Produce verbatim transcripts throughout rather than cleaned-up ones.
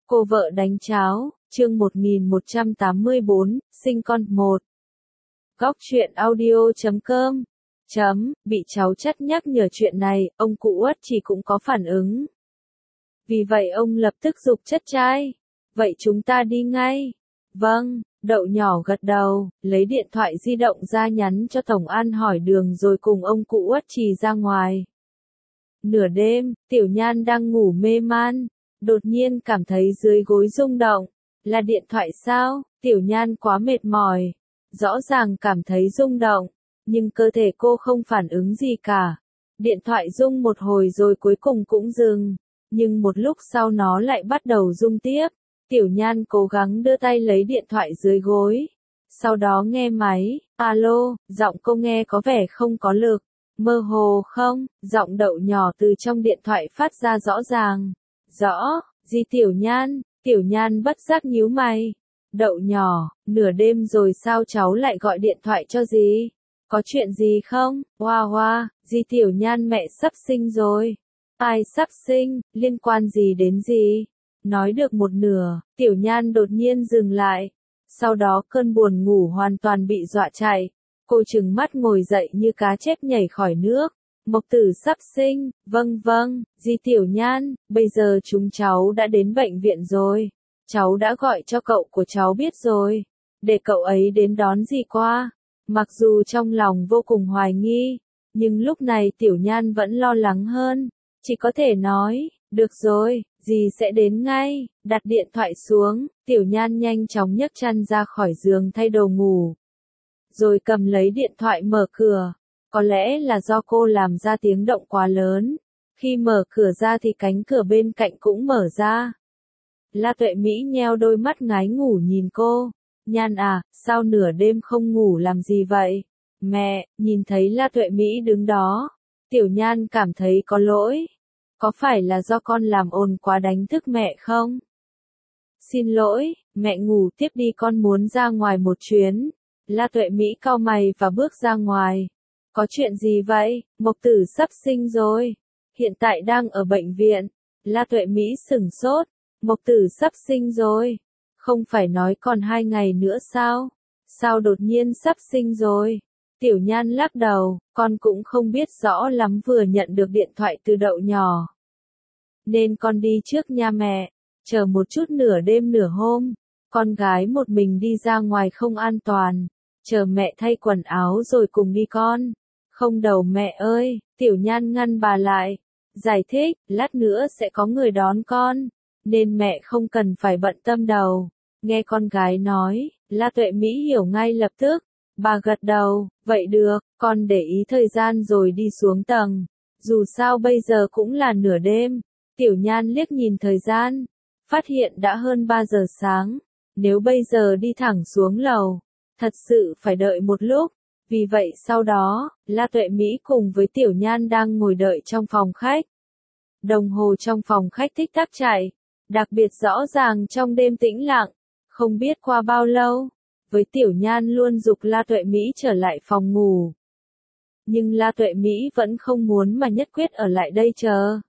Cô vợ đánh cháo, chương một nghìn một trăm tám mươi bốn, sinh con một. Góc truyện audio chấm com chấm, bị cháu chất nhắc nhở chuyện này, ông cụ Uất chỉ cũng có phản ứng. Vì vậy ông lập tức giục chất trai. Vậy chúng ta đi ngay. Vâng, Đậu nhỏ gật đầu, lấy điện thoại di động ra nhắn cho Tổng An hỏi đường rồi cùng ông cụ Uất trì ra ngoài. Nửa đêm, Tiểu Nhan đang ngủ mê man, đột nhiên cảm thấy dưới gối rung động. Là điện thoại sao? Tiểu Nhan quá mệt mỏi. Rõ ràng cảm thấy rung động, nhưng cơ thể cô không phản ứng gì cả. Điện thoại rung một hồi rồi cuối cùng cũng dừng, nhưng một lúc sau nó lại bắt đầu rung tiếp. Tiểu Nhan cố gắng đưa tay lấy điện thoại dưới gối. Sau đó nghe máy, alo, giọng cô nghe có vẻ không có lực. Mơ hồ không, giọng Đậu nhỏ từ trong điện thoại phát ra rõ ràng. Rõ, gì Tiểu Nhan? Tiểu Nhan bất giác nhíu mày. Đậu nhỏ, nửa đêm rồi sao cháu lại gọi điện thoại cho gì? Có chuyện gì không? Hoa hoa, gì Tiểu Nhan mẹ sắp sinh rồi. Ai sắp sinh, liên quan gì đến gì? Nói được một nửa, Tiểu Nhan đột nhiên dừng lại. Sau đó cơn buồn ngủ hoàn toàn bị dọa chạy. Cô trừng mắt ngồi dậy như cá chép nhảy khỏi nước. Mộc Tử sắp sinh, vâng vâng, dì Tiểu Nhan, bây giờ chúng cháu đã đến bệnh viện rồi. Cháu đã gọi cho cậu của cháu biết rồi, để cậu ấy đến đón dì qua. Mặc dù trong lòng vô cùng hoài nghi, nhưng lúc này Tiểu Nhan vẫn lo lắng hơn. Chỉ có thể nói, được rồi, dì sẽ đến ngay. Đặt điện thoại xuống, Tiểu Nhan nhanh chóng nhấc chăn ra khỏi giường thay đồ ngủ. Rồi cầm lấy điện thoại mở cửa. Có lẽ là do cô làm ra tiếng động quá lớn. Khi mở cửa ra thì cánh cửa bên cạnh cũng mở ra. La Tuệ Mỹ nheo đôi mắt ngái ngủ nhìn cô. Nhan à, sao nửa đêm không ngủ làm gì vậy? Mẹ, nhìn thấy La Tuệ Mỹ đứng đó. Tiểu Nhan cảm thấy có lỗi. Có phải là do con làm ồn quá đánh thức mẹ không? Xin lỗi, mẹ ngủ tiếp đi, con muốn ra ngoài một chuyến. La Tuệ Mỹ cau mày và bước ra ngoài. Có chuyện gì vậy? Mộc Tử sắp sinh rồi. Hiện tại đang ở bệnh viện. La Tuệ Mỹ sửng sốt. Mộc Tử sắp sinh rồi. Không phải nói còn hai ngày nữa sao? Sao đột nhiên sắp sinh rồi? Tiểu Nhan lắc đầu, con cũng không biết rõ lắm, vừa nhận được điện thoại từ Đậu nhỏ. Nên con đi trước nha mẹ. Chờ một chút, nửa đêm nửa hôm. Con gái một mình đi ra ngoài không an toàn. Chờ mẹ thay quần áo rồi cùng đi con. Không đâu mẹ ơi, Tiểu Nhan ngăn bà lại. Giải thích, lát nữa sẽ có người đón con. Nên mẹ không cần phải bận tâm đâu. Nghe con gái nói, La Tuệ Mỹ hiểu ngay lập tức. Bà gật đầu, vậy được, con để ý thời gian rồi đi xuống tầng. Dù sao bây giờ cũng là nửa đêm. Tiểu Nhan liếc nhìn thời gian. Phát hiện đã hơn ba giờ sáng. Nếu bây giờ đi thẳng xuống lầu, thật sự phải đợi một lúc. Vì vậy sau đó, La Tuệ Mỹ cùng với Tiểu Nhan đang ngồi đợi trong phòng khách. Đồng hồ trong phòng khách tích tắc chạy. Đặc biệt rõ ràng trong đêm tĩnh lặng. Không biết qua bao lâu. Với Tiểu Nhan luôn giục La Tuệ Mỹ trở lại phòng ngủ. Nhưng La Tuệ Mỹ vẫn không muốn mà nhất quyết ở lại đây chờ.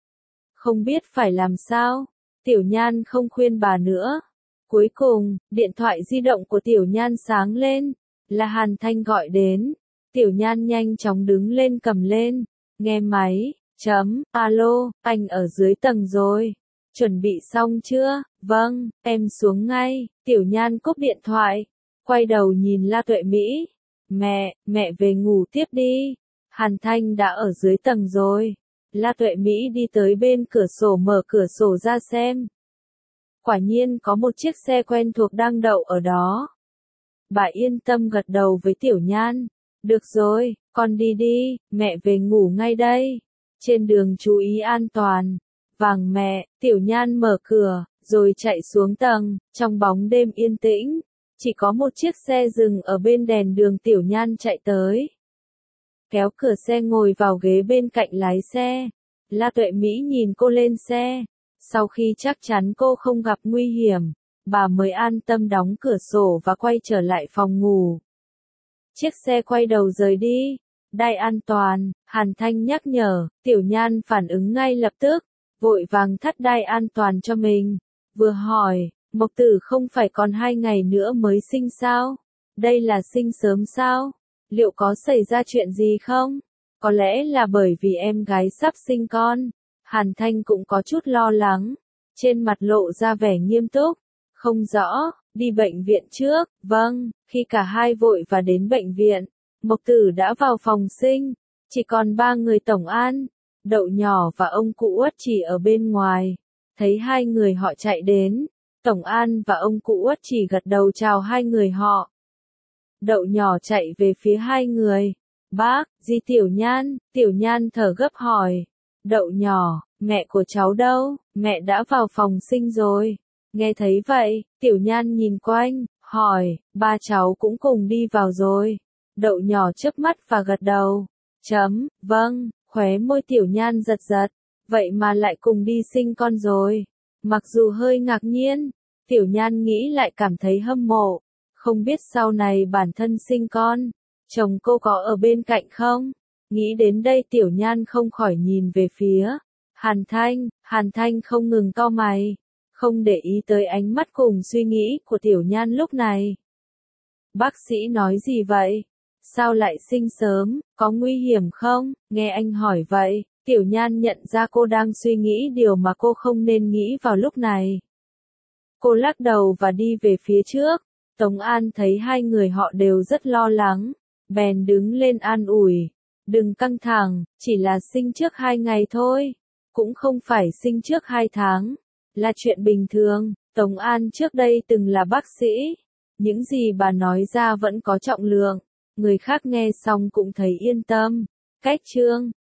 Không biết phải làm sao. Tiểu Nhan không khuyên bà nữa. Cuối cùng, điện thoại di động của Tiểu Nhan sáng lên. Là Hàn Thanh gọi đến. Tiểu Nhan nhanh chóng đứng lên cầm lên. Nghe máy, chấm, alo, anh ở dưới tầng rồi. Chuẩn bị xong chưa? Vâng, em xuống ngay. Tiểu Nhan cúp điện thoại. Quay đầu nhìn La Tuệ Mỹ. Mẹ, mẹ về ngủ tiếp đi. Hàn Thanh đã ở dưới tầng rồi. La Tuệ Mỹ đi tới bên cửa sổ, mở cửa sổ ra xem. Quả nhiên có một chiếc xe quen thuộc đang đậu ở đó. Bà yên tâm gật đầu với Tiểu Nhan. Được rồi, con đi đi, mẹ về ngủ ngay đây. Trên đường chú ý an toàn. Vàng mẹ, Tiểu Nhan mở cửa, rồi chạy xuống tầng. Trong bóng đêm yên tĩnh, chỉ có một chiếc xe dừng ở bên đèn đường. Tiểu Nhan chạy tới. Kéo cửa xe ngồi vào ghế bên cạnh lái xe. La Tuệ Mỹ nhìn cô lên xe. Sau khi chắc chắn cô không gặp nguy hiểm, bà mới an tâm đóng cửa sổ và quay trở lại phòng ngủ. Chiếc xe quay đầu rời đi. Đai an toàn, Hàn Thanh nhắc nhở. Tiểu Nhan phản ứng ngay lập tức, vội vàng thắt đai an toàn cho mình. vừa hỏi, Mộc Tử không phải còn hai ngày nữa mới sinh sao? Đây là sinh sớm sao? Liệu có xảy ra chuyện gì không? Có lẽ là bởi vì em gái sắp sinh con. Hàn Thanh cũng có chút lo lắng, trên mặt lộ ra vẻ nghiêm túc. Không rõ, đi bệnh viện trước. Vâng, khi cả hai vội và đến bệnh viện, Mộc Tử đã vào phòng sinh, chỉ còn ba người Tổng An, Đậu Nhỏ và ông cụ Uất Chỉ ở bên ngoài. Thấy hai người họ chạy đến, Tổng An và ông cụ Uất Chỉ gật đầu chào hai người họ. Đậu Nhỏ chạy về phía hai người. Bác, gì Tiểu Nhan? Tiểu Nhan thở gấp hỏi. Đậu Nhỏ, mẹ của cháu đâu? Mẹ đã vào phòng sinh rồi. Nghe thấy vậy, Tiểu Nhan nhìn quanh, hỏi, ba cháu cũng cùng đi vào rồi. Đậu Nhỏ chớp mắt và gật đầu. Chấm, vâng, khóe môi Tiểu Nhan giật giật. Vậy mà lại cùng đi sinh con rồi. Mặc dù hơi ngạc nhiên, Tiểu Nhan nghĩ lại cảm thấy hâm mộ. Không biết sau này bản thân sinh con, chồng cô có ở bên cạnh không? Nghĩ đến đây Tiểu Nhan không khỏi nhìn về phía Hàn Thanh. Hàn Thanh không ngừng cau mày, không để ý tới ánh mắt cùng suy nghĩ của Tiểu Nhan lúc này. Bác sĩ nói gì vậy? Sao lại sinh sớm, có nguy hiểm không? Nghe anh hỏi vậy, Tiểu Nhan nhận ra cô đang suy nghĩ điều mà cô không nên nghĩ vào lúc này. Cô lắc đầu và đi về phía trước. Tống An thấy hai người họ đều rất lo lắng, bèn đứng lên an ủi. Đừng căng thẳng, chỉ là sinh trước hai ngày thôi, cũng không phải sinh trước hai tháng, là chuyện bình thường. Tống An trước đây từng là bác sĩ, những gì bà nói ra vẫn có trọng lượng, người khác nghe xong cũng thấy yên tâm. Cách chương